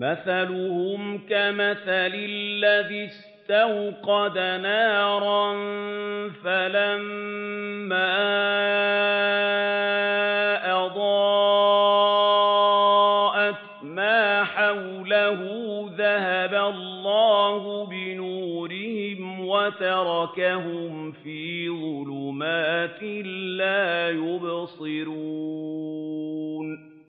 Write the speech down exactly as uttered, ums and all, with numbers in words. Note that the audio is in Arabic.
مَثَلُهُمْ كَمَثَلِ الَّذِي اسْتَوْقَدَ نَارًا فَلَمَّا أَضَاءَتْ مَا حَوْلَهُ ذَهَبَ اللَّهُ بِنُورِهِمْ وَتَرَكَهُمْ فِي ظُلُمَاتٍ لَّا يُبْصِرُونَ